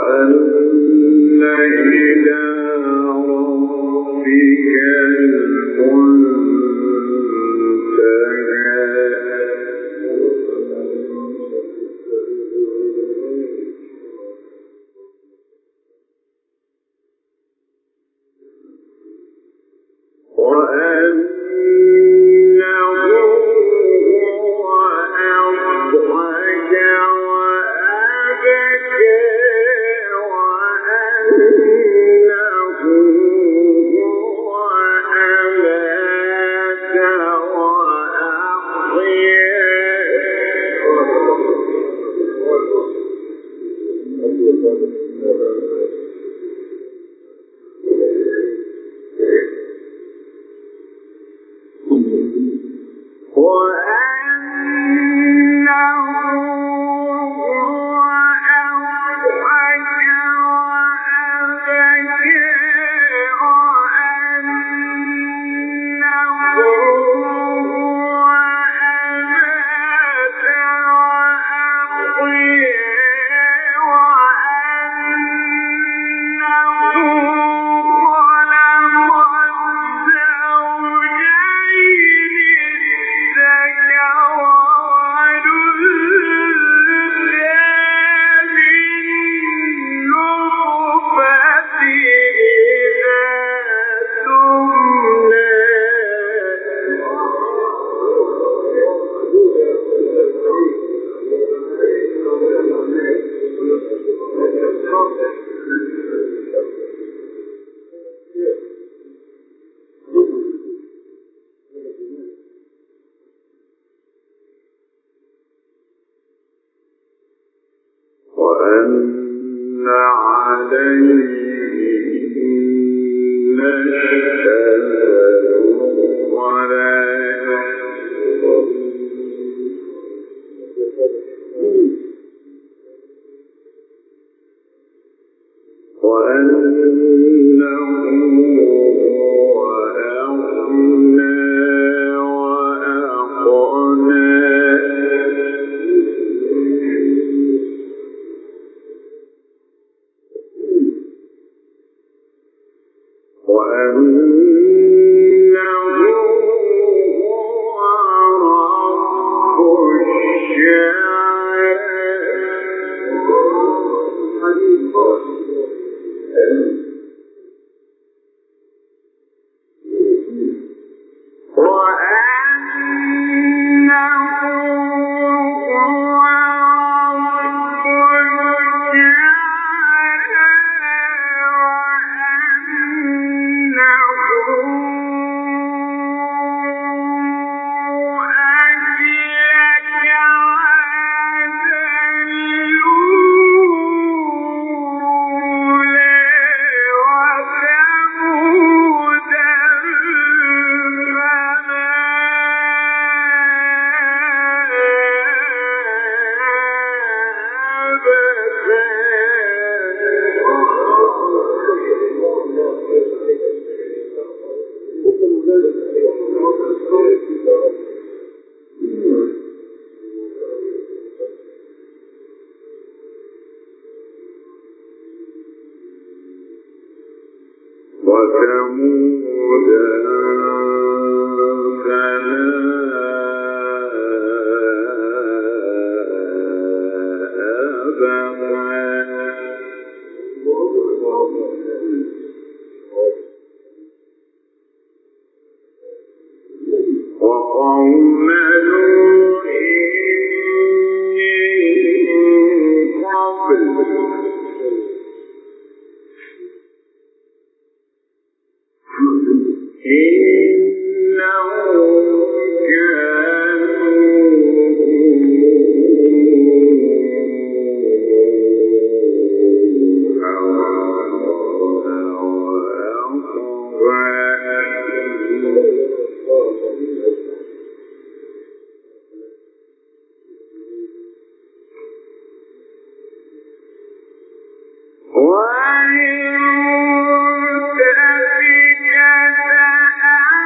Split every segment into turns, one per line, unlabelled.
وَالْمُؤْتَفِكَةَ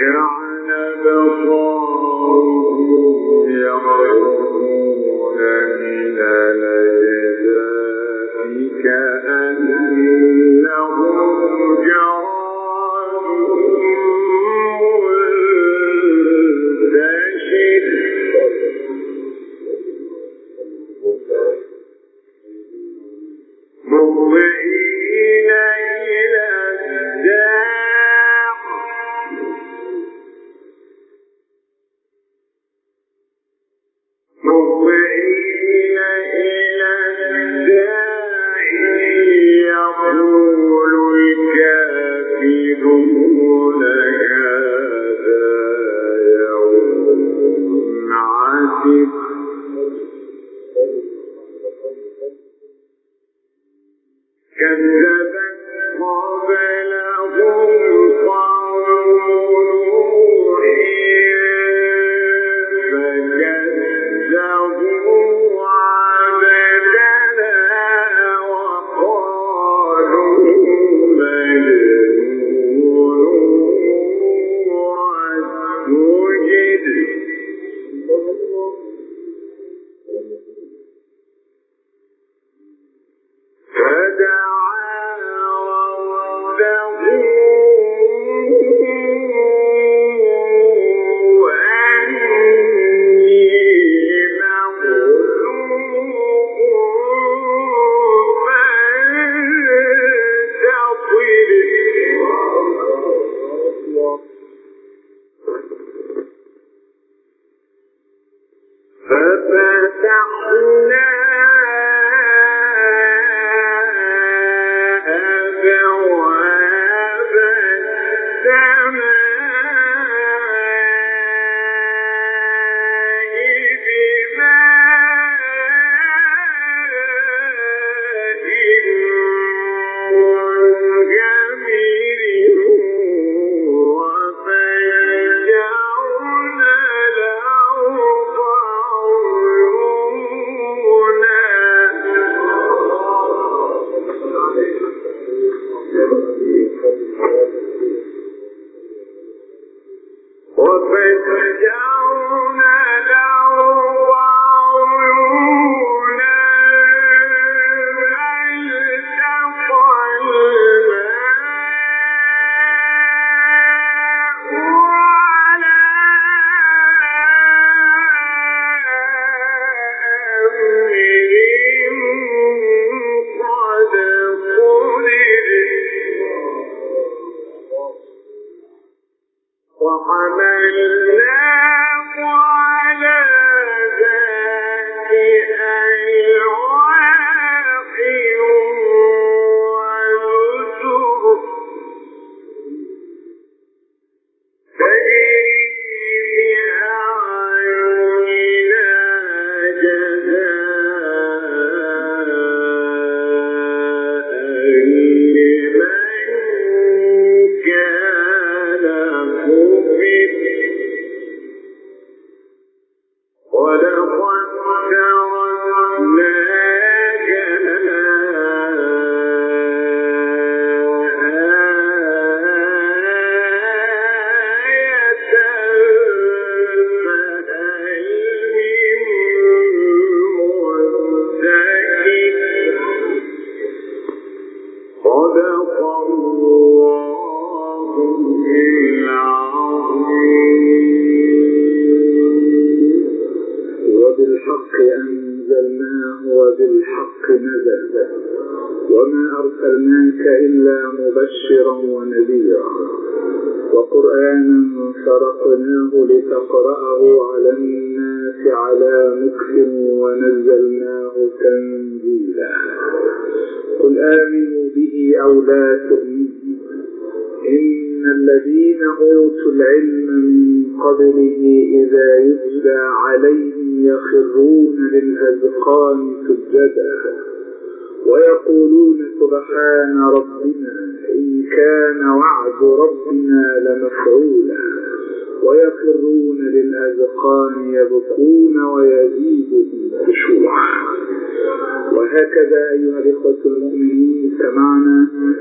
وهكذا أيها الإخوة المؤمنين سمعنا إلى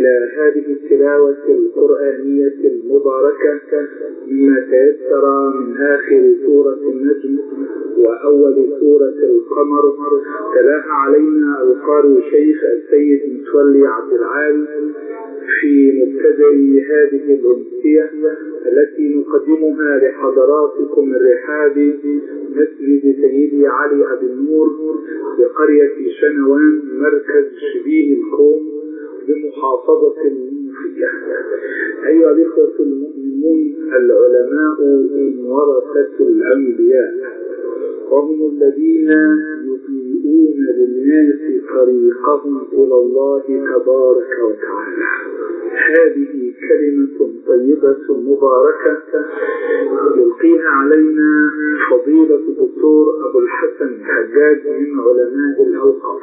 إلى هذه التلاوة القرآنية المباركة مما تيسر من آخر سورة النجم وأول سورة القمر. تلاها علينا القارئ الشيخ السيد متولي عبد العال في مبتدأ هذه الأمسية التي نقدمها لحضراتكم من رحاب مسجد سيدي علي أبي النور بقرية شنوان مركز شبيه الكوم بمحافظة المنوفية. أيها الإخوة المؤمنون، العلماء هم ورثة الأنبياء، وهم الذين يضيئون للناس طريقهم إلى الله تبارك وتعالى. هذه كلمة طيبة مباركة يلقيها علينا فضيلة الدكتور أبو الحسن الحجاج من علماء الأوقاف.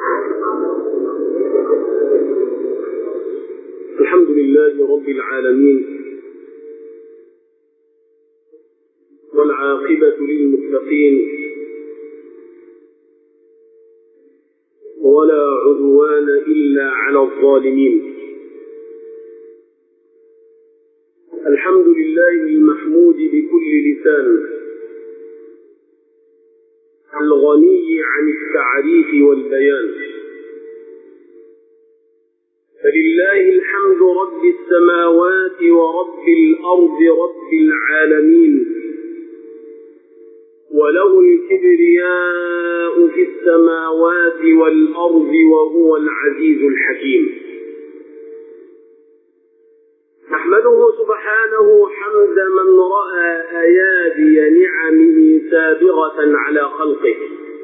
الحمد لله رب العالمين، والعاقبة للمتقين، ولا عدوان إلا على الظالمين. الحمد لله المحمود بكل لسان، الغني عن التعريف والبيان. فلله الحمد رب السماوات ورب الأرض رب العالمين، وله الكبرياء في السماوات والأرض وهو العزيز الحكيم. نحمده سبحانه حمد من رأى أيادي نعمه سابغة على خلقه،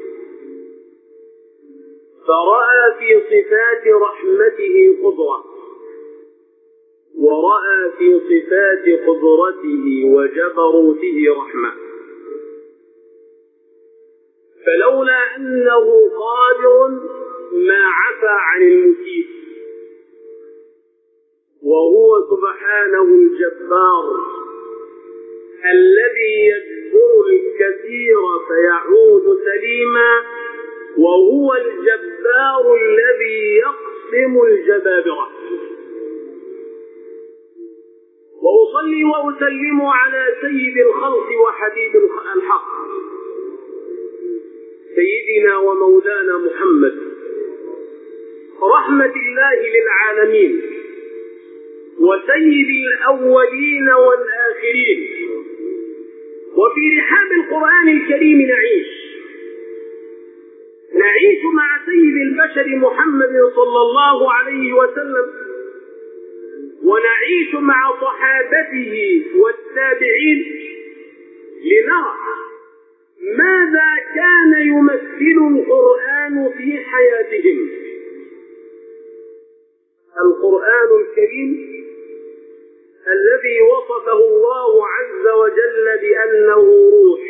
فرأى في صفات رحمته قدرة، ورأى في صفات قدرته وجبروته رحمة. فلولا أنه قادر ما عفى عن المسيء، وهو سبحانه الجبار الذي يجبر الكثير فيعود سليما، وهو الجبار الذي يقسم الجبابرة. وأصلي وأسلم على سيد الخلق وحبيب الحق سيدنا ومولانا محمد، رحمة الله للعالمين وسيد الأولين والآخرين. وفي رحاب القرآن الكريم نعيش مع سيد البشر محمد صلى الله عليه وسلم، ونعيش مع صحابته والتابعين لنرى ماذا كان يمثل القرآن في حياتهم. القرآن الكريم الذي وصفه الله عز وجل بأنه روح،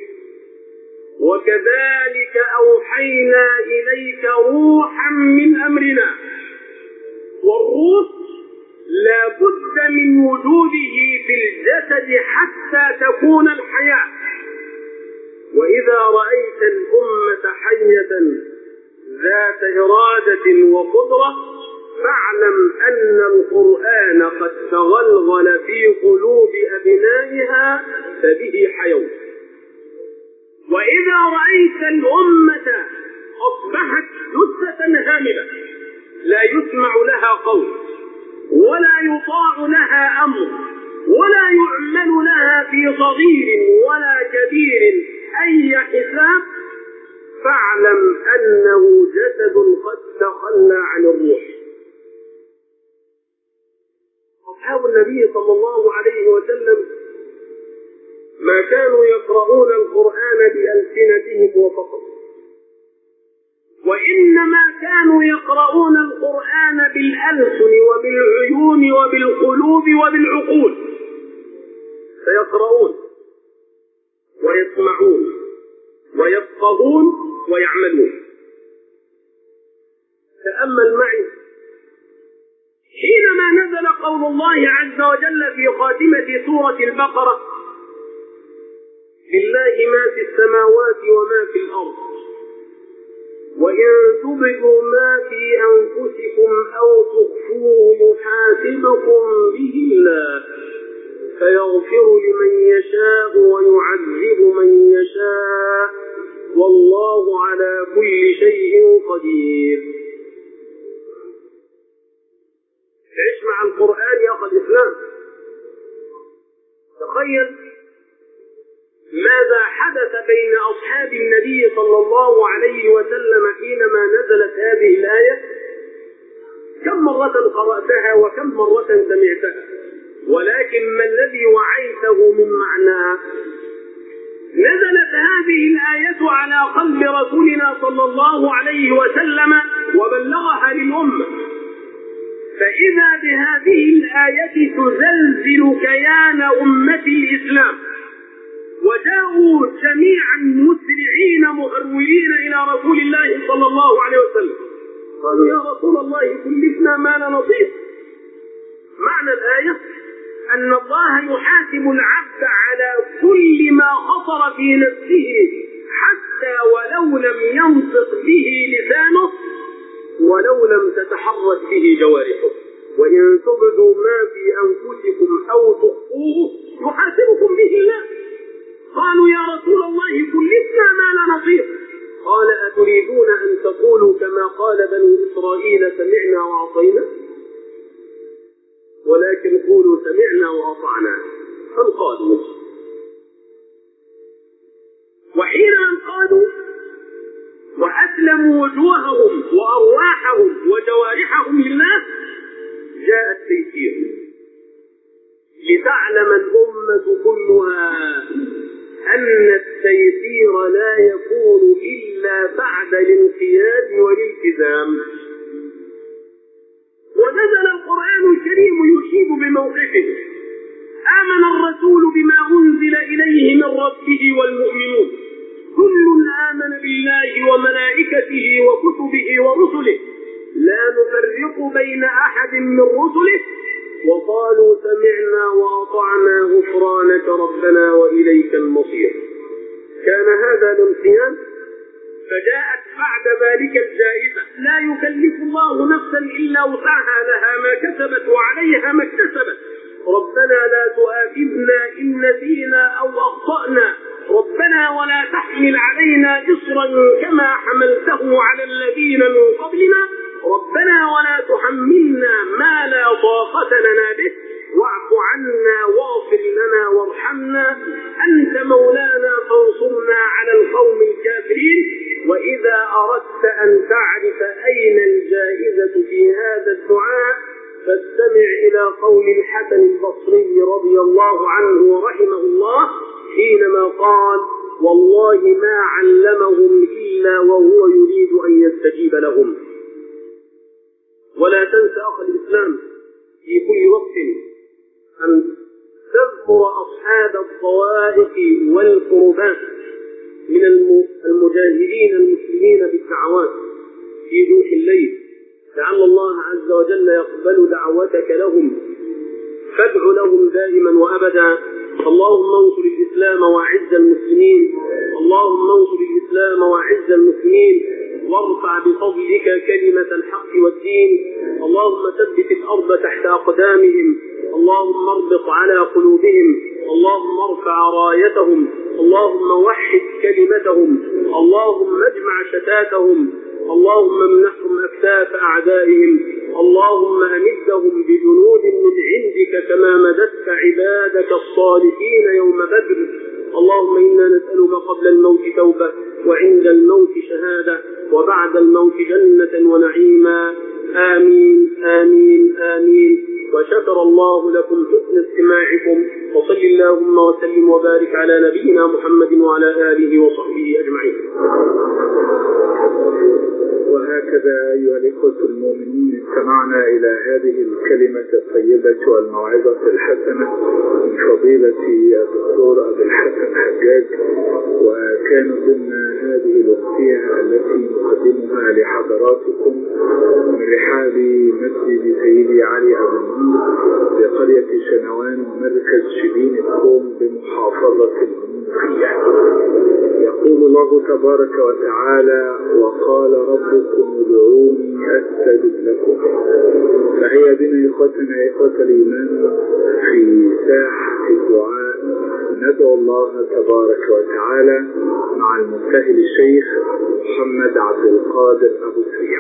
وكذلك أوحينا إليك روحا من أمرنا. والروح لا بد من وجوده في الجسد حتى تكون الحياة. وإذا رأيت الأمة حية ذات إرادة وقدرة فاعلم أن القرآن قد تغلغل في قلوب أبنائها فبه حيوة. وإذا رأيت الأمة أصبحت جثة هاملة لا يسمع لها قول، ولا يطاع لها أمر، ولا يعمل لها في صغير ولا كبير أي حساب، فاعلم أنه جسد قد تخلى عن الروح. أصحاب النبي صلى الله عليه وسلم ما كانوا يقرؤون القرآن بألسنتهم وفقط، وإنما كانوا يقرؤون القرآن بالألسن وبالعيون وبالقلوب وبالعقول. فيقرؤون ويسمعون ويفقهون ويعملون. تأمل معي حينما نزل قول الله عز وجل في خاتمة سورة البقرة: لله ما في السماوات وما في الأرض، وإن تبدوا ما في أنفسكم أو تخفوه يحاسبكم به الله فيغفر لمن يشاء ويعذب من يشاء والله على كل شيء قدير. عيش مع القرآن يا أخي الإسلام. تخيل ماذا حدث بين أصحاب النبي صلى الله عليه وسلم حينما نزلت هذه الآية. كم مرة قرأتها وكم مرة سمعتها، ولكن ما الذي وعيته من معناها؟ نزلت هذه الآية على قلب رسولنا صلى الله عليه وسلم وبلغها للأمة، فإذا بهذه الآية تزلزل كيان أمة الإسلام، وجاءوا جميعا مسرعين مهرولين إلى رسول الله صلى الله عليه وسلم قالوا يا رسول الله كلفنا ما لا نطيق. معنى الآية أن الله يحاسب العبد على كل ما خطر في نفسه حتى ولو لم ينطق به لسانه ولو لم تتحرك به جوارحه، وإن تبدوا ما في أنفسكم أو تخفوه يحاسبكم به الله. قالوا يا رسول الله كلفنا ما لا نطيق. قال أتريدون أن تقولوا كما قال بنو إسرائيل سمعنا وعصينا؟ ولكن قولوا سمعنا وأطعنا. فانقادوا، وحين انقادوا وأسلموا وجوههم وأرواحهم وجوارحهم لله جاء التيسير، لتعلم الأمة كلها أن التيسير لا يكون إلا بعد الانقياد والالتزام. ونزل القرآن الكريم يشيد بموقفه. آمن الرسول بما أنزل إليه من ربه والمؤمنون كل آمن بالله وملائكته وكتبه ورسله لا نفرق بين أحد من رسله وقالوا سمعنا وأطعنا غفرانك ربنا وإليك المصير. كان هذا الانقياد، فجاءت بعد ذلك الجائزة. لا يكلف الله نفسا إلا وسعها، لها ما كسبت وعليها ما اكتسبت. ربنا لا تؤاخذنا إن نسينا أو أخطأنا، ربنا ولا تحمل علينا إصرا كما حملته على الذين من قبلنا، ربنا ولا تحملنا ما لا طاقة لنا به، واعف عنا واغفر لنا وارحمنا أنت مولانا فانصرنا على القوم الكافرين. وإذا أردت أن تعرف أين الجائزة في هذا الدعاء فاستمع إلى قول الحسن البصري رضي الله عنه ورحمه الله حينما قال والله ما علمهم إلا وهو يريد أن يستجيب لهم. ولا تنسى أخ الإسلام في كل وقت أن تذكر أصحاب الضوائق والقربات من المجاهدين المسلمين بالدعوات في جوح الليل، لعل الله عز وجل يقبل دعوتك لهم، فادع لهم دائما وأبدا. اللهم انصر الإسلام وأعز المسلمين، اللهم انصر الإسلام وأعز المسلمين، وارفع بفضلك كلمة الحق والدين. اللهم ثبت الأرض تحت أقدامهم، اللهم اربط على قلوبهم، اللهم ارفع رايتهم، اللهم وحد كلمتهم، اللهم اجمع شتاتهم، اللهم امنحهم أكتاف أعدائهم، اللهم أمدهم بجنود من عندك كما مددت عبادك الصالحين يوم بدر. اللهم إنا نسألك قبل الموت توبة، وعند الموت شهادة، وبعد الموت جنة ونعيما. آمين آمين آمين. وشكر الله لكم حسن استماعكم، وصل اللهم وسلم وبارك على نبينا محمد وعلى آله وصحبه أجمعين.
وهكذا أيها الإخوة المؤمنون استمعنا إلى هذه الكلمة الطيبة والموعظة الحسنة من فضيلة الدكتور أبي الحسن حجاج، وكان ضمن هذه الأمسية التي نقدمها لحضراتكم من رحاب مسجد سيدي علي أبو النور بقرية شنوان مركز شبين الكوم بمحافظة المنوفية. فيه. يقول الله تبارك وتعالى: وقال ربكم ادعوني أستجب لكم. فهيا بنا إخوتنا إخوة الإيمان في ساحة الدعاء ندعو الله تبارك وتعالى مع المبتهل الشيخ محمد عبد القادر أبو سريع.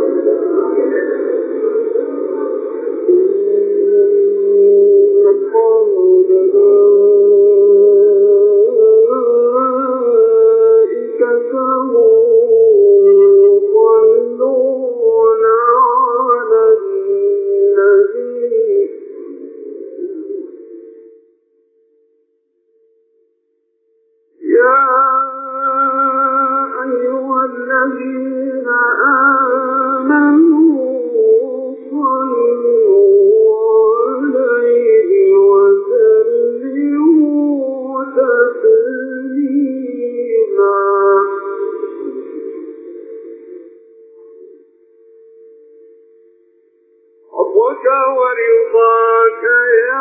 ورضاك يا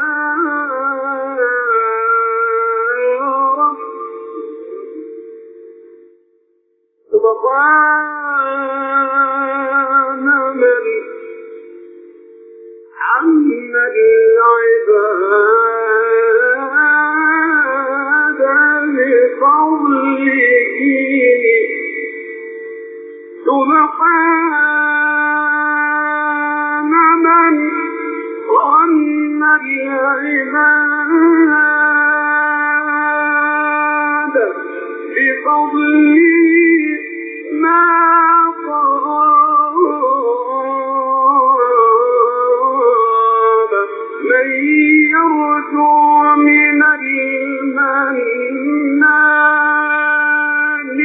رب سبحان من عم العباد بفضله سبحان من عم العباد بفضله ما طاب من يرجو من المنان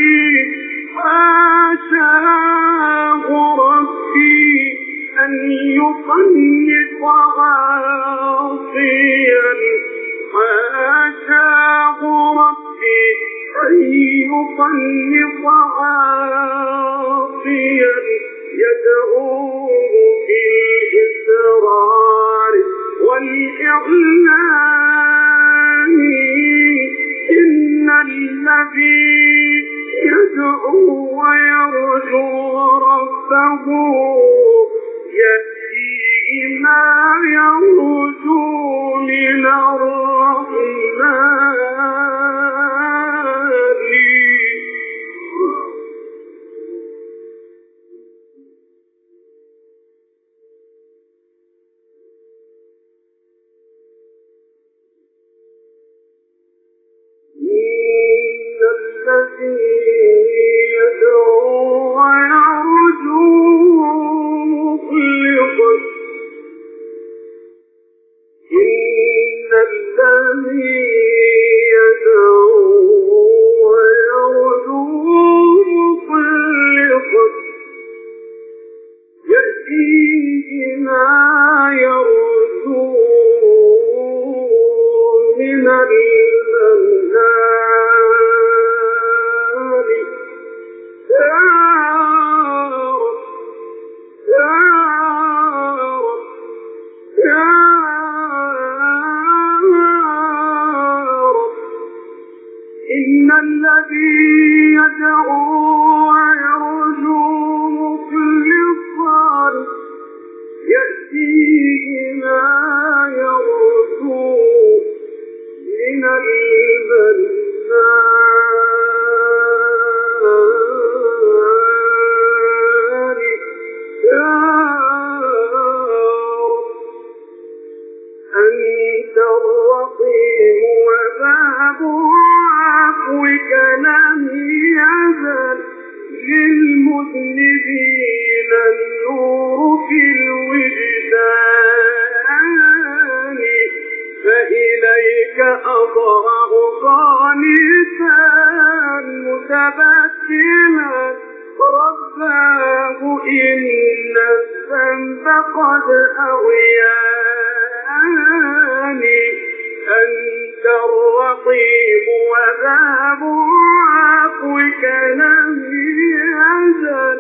حاشاه ربي أن يخلف عاصيا حاشاه ربي أن يخلف عاصيا يدعوه في الإسرار والإعلان إن الذي يدعو ويرجو ربه يأتيه ما يرجو من الرحمن. الذي يدعو ويرجو مخلصا إن الذي يدعو ويرجو مخلصا يأتيه ما يرجو من إن الذي يدعو ويرجو مخلصا يأتيه ما يرجو من المنان يا رب أنت الرقيب وباب عفوك لم يزل للمذنبين النور في الوجدان فإليك أضرع خالصا متبسما رباه إن الذنب قد أغياني أنت الرقيب وباب عفوك لم يزل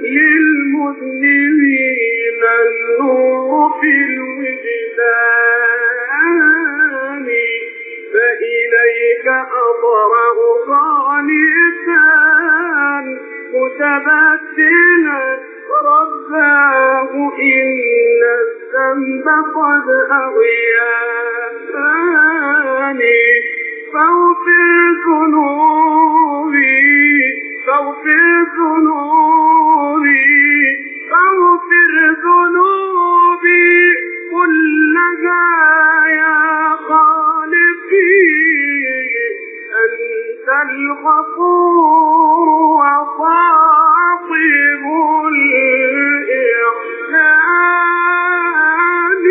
للمذنبين النور في الوجدان فإليك
بدل رباه إن الذنب قد أغياني فاغفر ذنوبي كلها يا خالقي أنت الغفور وصاحب الإحسان.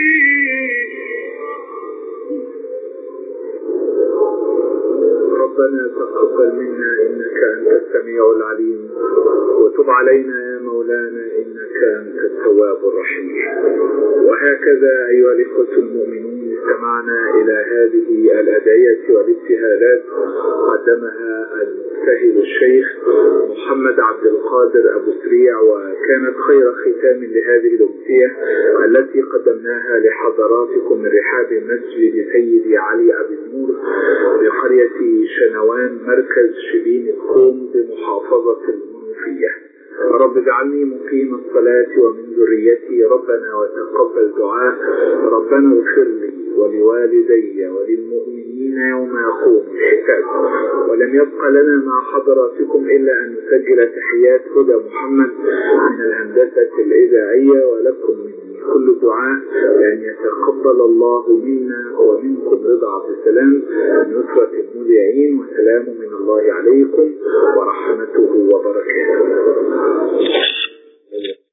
ربنا تقبل منا إنك أنت السميع العليم وتب علينا يا مولانا إنك أنت التواب الرحيم. وهكذا أيها الإخوة المؤمنون استمعنا إلى هذه الأدعية والابتهالات قدمها المبتهل الشيخ محمد عبد القادر أبو سريع، وكانت خير ختام لهذه الأمسية التي قدمناها لحضراتكم من رحاب مسجد سيدي علي أبي النور بقرية شنوان مركز شبين الكوم بمحافظة المنوفية. رب اجعلني مقيم الصلاة ومن ذريتي ربنا وتقبل دعاء. ربنا اغفر لي ولوالدي وللمؤمنين يوم يقوم الحساب. ولم يبق لنا مع حضراتكم إلا أن نسجل تحيات هدى محمد من الهندسة الإذاعية، ولكم مني كل دعاء أن يتقبل الله منا ومنكم رضا عبد السلام من أسرة المذيعين، وسلام من الله عليكم ورحمته وبركاته.